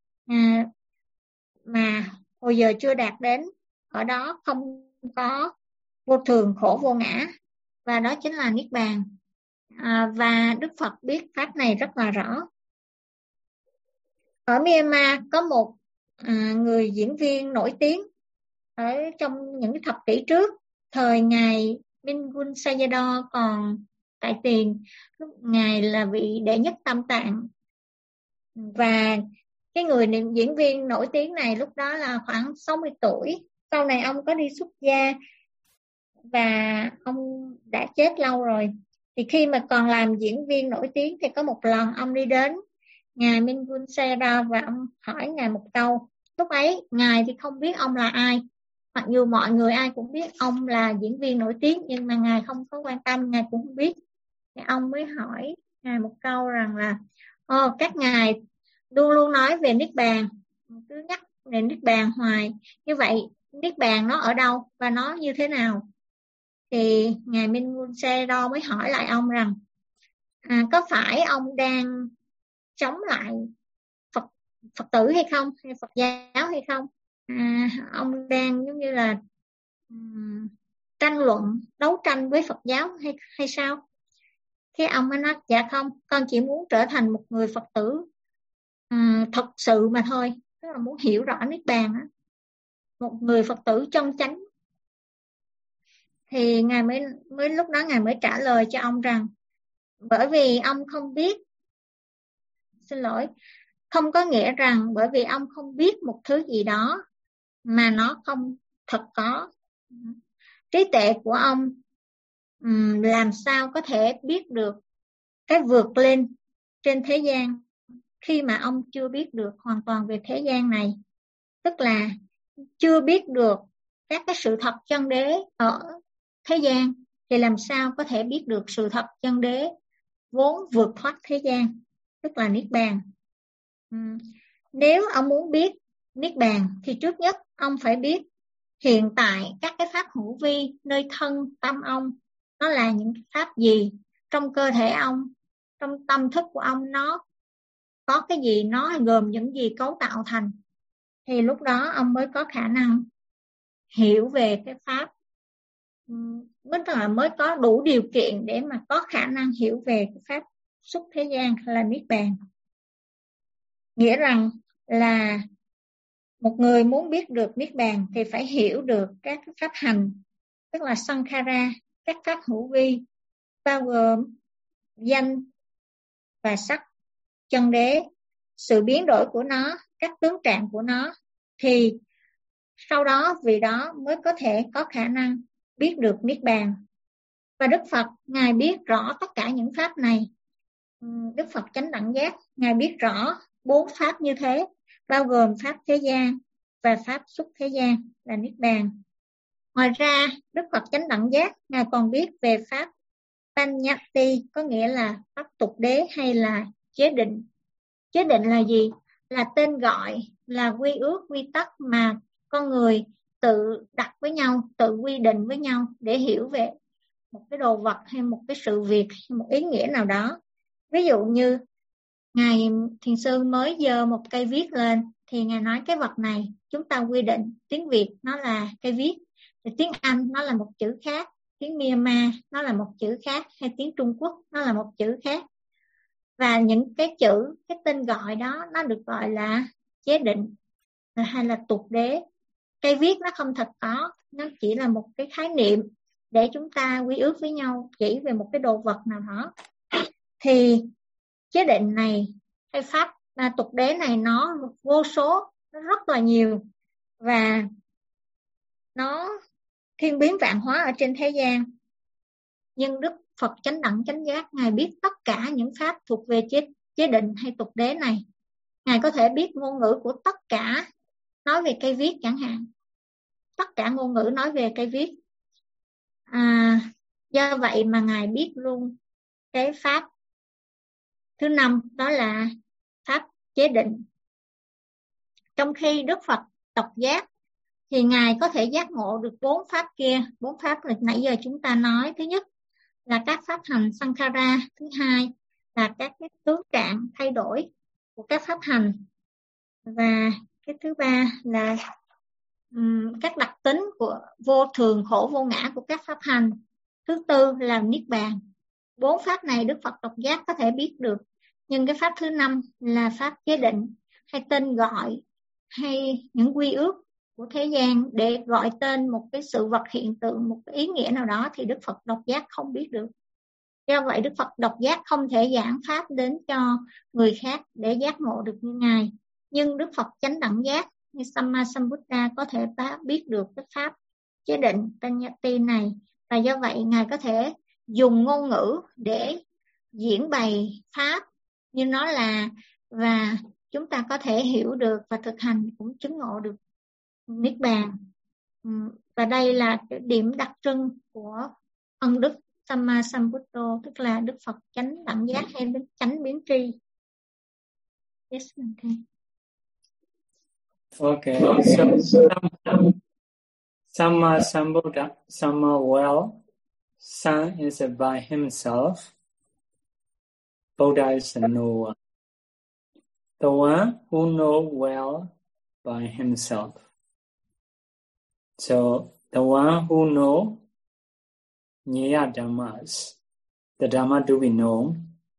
mà hồi giờ chưa đạt đến. Ở đó không có vô thường, khổ, vô ngã, và đó chính là Niết Bàn. Và Đức Phật biết pháp này rất là rõ. Ở Myanmar có một người diễn viên nổi tiếng ở trong những thập kỷ trước, thời ngài Mingun Sayadaw còn tại tiền, lúc ngài là vị đệ nhất Tam Tạng. Và cái người diễn viên nổi tiếng này lúc đó là khoảng 60 tuổi. Sau này ông có đi xuất gia và ông đã chết lâu rồi. Thì khi mà còn làm diễn viên nổi tiếng thì có một lần ông đi đến ngài Mingun Sayadaw và ông hỏi ngài một câu. Lúc ấy ngài thì không biết ông là ai, mặc dù mọi người ai cũng biết ông là diễn viên nổi tiếng, nhưng mà ngài không có quan tâm, ngài cũng không biết. Thì ông mới hỏi ngài một câu rằng là các ngài luôn luôn nói về Niết Bàn, cứ nhắc về Niết Bàn hoài, như vậy Niết Bàn nó ở đâu và nó như thế nào? Thì ngài Mingun Sayadaw mới hỏi lại ông rằng có phải ông đang chống lại Phật tử hay không, hay Phật giáo hay không? Ông đang giống như là tranh luận, đấu tranh với Phật giáo hay sao? Thế ông mới nói dạ không, con chỉ muốn trở thành một người Phật tử thật sự mà thôi, tức là muốn hiểu rõ Niết Bàn á, một người Phật tử chân chánh. Thì ngài mới lúc đó ngài mới trả lời cho ông rằng bởi vì ông không biết, xin lỗi, không có nghĩa rằng bởi vì ông không biết một thứ gì đó mà nó không thật có. Trí tuệ của ông làm sao có thể biết được cái vượt lên trên thế gian khi mà ông chưa biết được hoàn toàn về thế gian này, tức là chưa biết được các cái sự thật chân đế ở thế gian, thì làm sao có thể biết được sự thật chân đế vốn vượt thoát thế gian, tức là Niết Bàn. Nếu ông muốn biết Niết Bàn thì trước nhất ông phải biết hiện tại các cái pháp hữu vi nơi thân tâm ông nó là những pháp gì, trong cơ thể ông, trong tâm thức của ông nó có cái gì, nó gồm những gì cấu tạo thành, thì lúc đó ông mới có khả năng hiểu về cái pháp, mới có đủ điều kiện để mà có khả năng hiểu về cái pháp xuất thế gian là Niết Bàn. Nghĩa rằng là một người muốn biết được Niết Bàn thì phải hiểu được các pháp hành, tức là Sankhara, các pháp hữu vi, bao gồm danh và sắc, chân đế, sự biến đổi của nó, các tướng trạng của nó, thì sau đó vì đó mới có thể có khả năng biết được Niết Bàn. Và Đức Phật Ngài biết rõ tất cả những pháp này. Đức Phật Chánh Đẳng Giác Ngài biết rõ 4 pháp như thế, bao gồm pháp thế gian và pháp xuất thế gian là Niết Bàn. Ngoài ra Đức Phật Chánh Đẳng Giác Ngài còn biết về pháp Panyati, có nghĩa là pháp tục đế hay là chế định. Chế định là gì? Là tên gọi, là quy ước, quy tắc mà con người tự đặt với nhau, tự quy định với nhau để hiểu về một cái đồ vật hay một cái sự việc hay một ý nghĩa nào đó. Ví dụ như Ngài Thiền Sư mới giơ một cây viết lên thì Ngài nói cái vật này chúng ta quy định tiếng Việt nó là cây viết, thì tiếng Anh nó là một chữ khác, tiếng Myanmar nó là một chữ khác, hay tiếng Trung Quốc nó là một chữ khác. Và những cái chữ, cái tên gọi đó nó được gọi là chế định hay là tục đế. Cây viết nó không thật có, nó chỉ là một cái khái niệm để chúng ta quy ước với nhau chỉ về một cái đồ vật nào đó. Thì chế định này hay pháp tục đế này nó vô số, nó rất là nhiều, và nó thiên biến vạn hóa ở trên thế gian. Nhưng Đức Phật Chánh Đẳng Chánh Giác Ngài biết tất cả những pháp thuộc về chế định hay tục đế này. Ngài có thể biết ngôn ngữ của tất cả, nói về cây viết chẳng hạn, tất cả ngôn ngữ nói về cây viết. Do vậy mà Ngài biết luôn cái pháp thứ 5, đó là pháp chế định. Trong khi Đức Phật độc giác thì Ngài có thể giác ngộ được 4 pháp kia. 4 pháp nãy giờ chúng ta nói. Thứ nhất là các pháp hành Sankhara. Thứ hai là các cái tướng trạng thay đổi của các pháp hành. Và cái thứ ba là các đặc tính của vô thường, khổ, vô ngã của các pháp hành. Thứ tư là Niết Bàn. 4 pháp này Đức Phật độc giác có thể biết được. Nhưng cái pháp thứ 5 là pháp chế định, hay tên gọi, hay những quy ước của thế gian để gọi tên một cái sự vật, hiện tượng, một cái ý nghĩa nào đó, thì Đức Phật độc giác không biết được. Do vậy Đức Phật độc giác không thể giảng pháp đến cho người khác để giác ngộ được như Ngài. Nhưng Đức Phật Chánh Đẳng Giác như Samma Sambuddha có thể biết được cái pháp chế định Panyati này, và do vậy Ngài có thể dùng ngôn ngữ để diễn bày pháp như nó là, và chúng ta có thể hiểu được và thực hành cũng chứng ngộ được Niết Bàn. Và đây là cái điểm đặc trưng của ân đức Samma Sambuddha, tức là Đức Phật Chánh Đẳng Giác hay đến chánh biến tri. Yes, okay. So Samma Sambuddha, Samma well, San is by himself, Buddha is the knower. The one who knows well by himself. So the one who knows Nyaya Dhammas the Dhamma to be known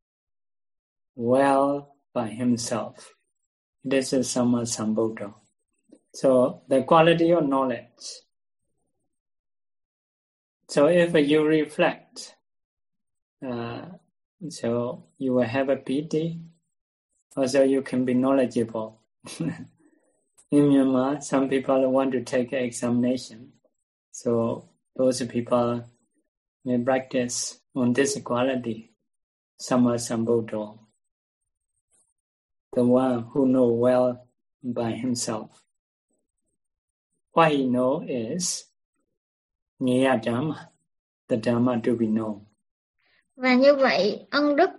well by himself. This is Sammasambuddha. So the quality of knowledge. So if you reflect, so you will have a pity. Also, you can be knowledgeable. In Myanmar, some people want to take an examination. So those people may practice on this quality, Sammasambuddha, the one who knows well by himself. What he knows is Nyaya Dhamma, the Dhamma to be known. Và như vậy, ân đức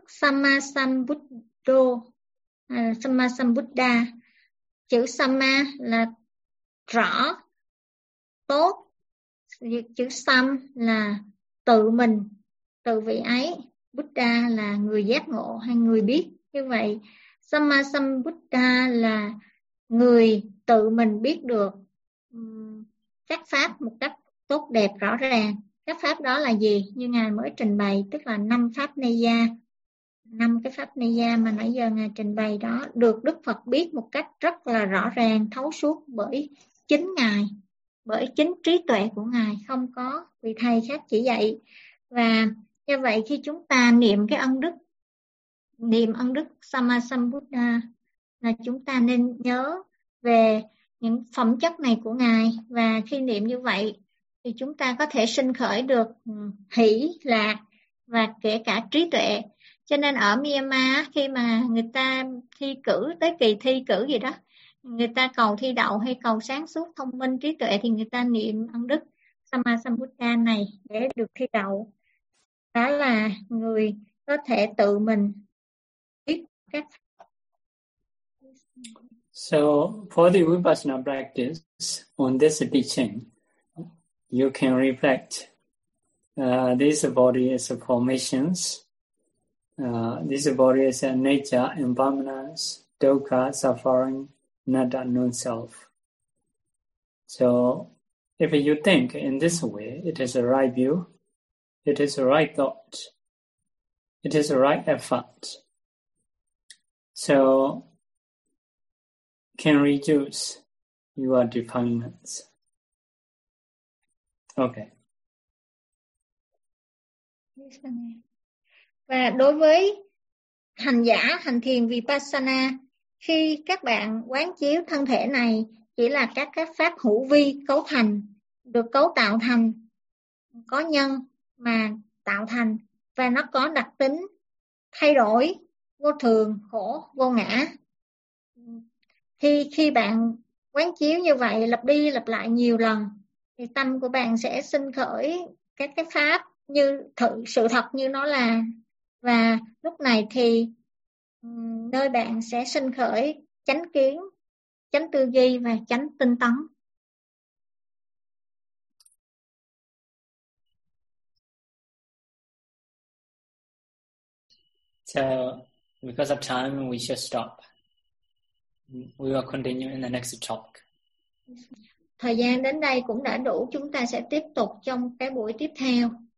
Sammasambuddha, chữ Samma là rõ, tốt, chữ Sam là tự mình, tự vị ấy, Buddha là người giác ngộ hay người biết. Như vậy, Sammasambuddha là người tự mình biết được các pháp một cách tốt đẹp rõ ràng. Các pháp đó là gì? Như Ngài mới trình bày, tức là 5 pháp Neya. 5 cái pháp Neya mà nãy giờ Ngài trình bày đó được Đức Phật biết một cách rất là rõ ràng, thấu suốt bởi chính Ngài, bởi chính trí tuệ của Ngài, không có vị thầy khác chỉ dạy. Và như vậy khi chúng ta niệm ân đức Sammasambuddha là chúng ta nên nhớ về những phẩm chất này của Ngài, và khi niệm như vậy thì chúng ta có thể sinh khởi được hỷ, lạc và kể cả trí tuệ. Cho nên ở Myanmar khi mà người ta thi cử tới kỳ thi cử gì đó, người ta cầu thi đậu hay cầu sáng suốt, thông minh, trí tuệ thì người ta niệm ân đức Sammasambuddha này để được thi đậu. Đó là người có thể tự mình biết các. So for the Vipassana practice on this teaching, you can reflect this body is a formations, this body is a nature, impermanence, dukkha, suffering, anatta, non-self. So if you think in this way, it is a right view, it is a right thought, it is a right effort. So can reduce your defilements. Okay. Và đối với hành giả hành thiền Vipassana, khi các bạn quán chiếu thân thể này chỉ là các pháp hữu vi cấu thành, được cấu tạo thành, có nhân mà tạo thành, và nó có đặc tính thay đổi, vô thường, khổ, vô ngã. Thì khi bạn quán chiếu như vậy lặp đi lặp lại nhiều lần thì tâm của bạn sẽ sinh khởi các cái pháp như sự thật như nó là, và lúc này thì nơi bạn sẽ sinh khởi chánh kiến, chánh tư duy và chánh tinh tấn. So because of time we should stop. We will continue in the next topic. Thời gian đến đây cũng đã đủ, chúng ta sẽ tiếp tục trong cái buổi tiếp theo.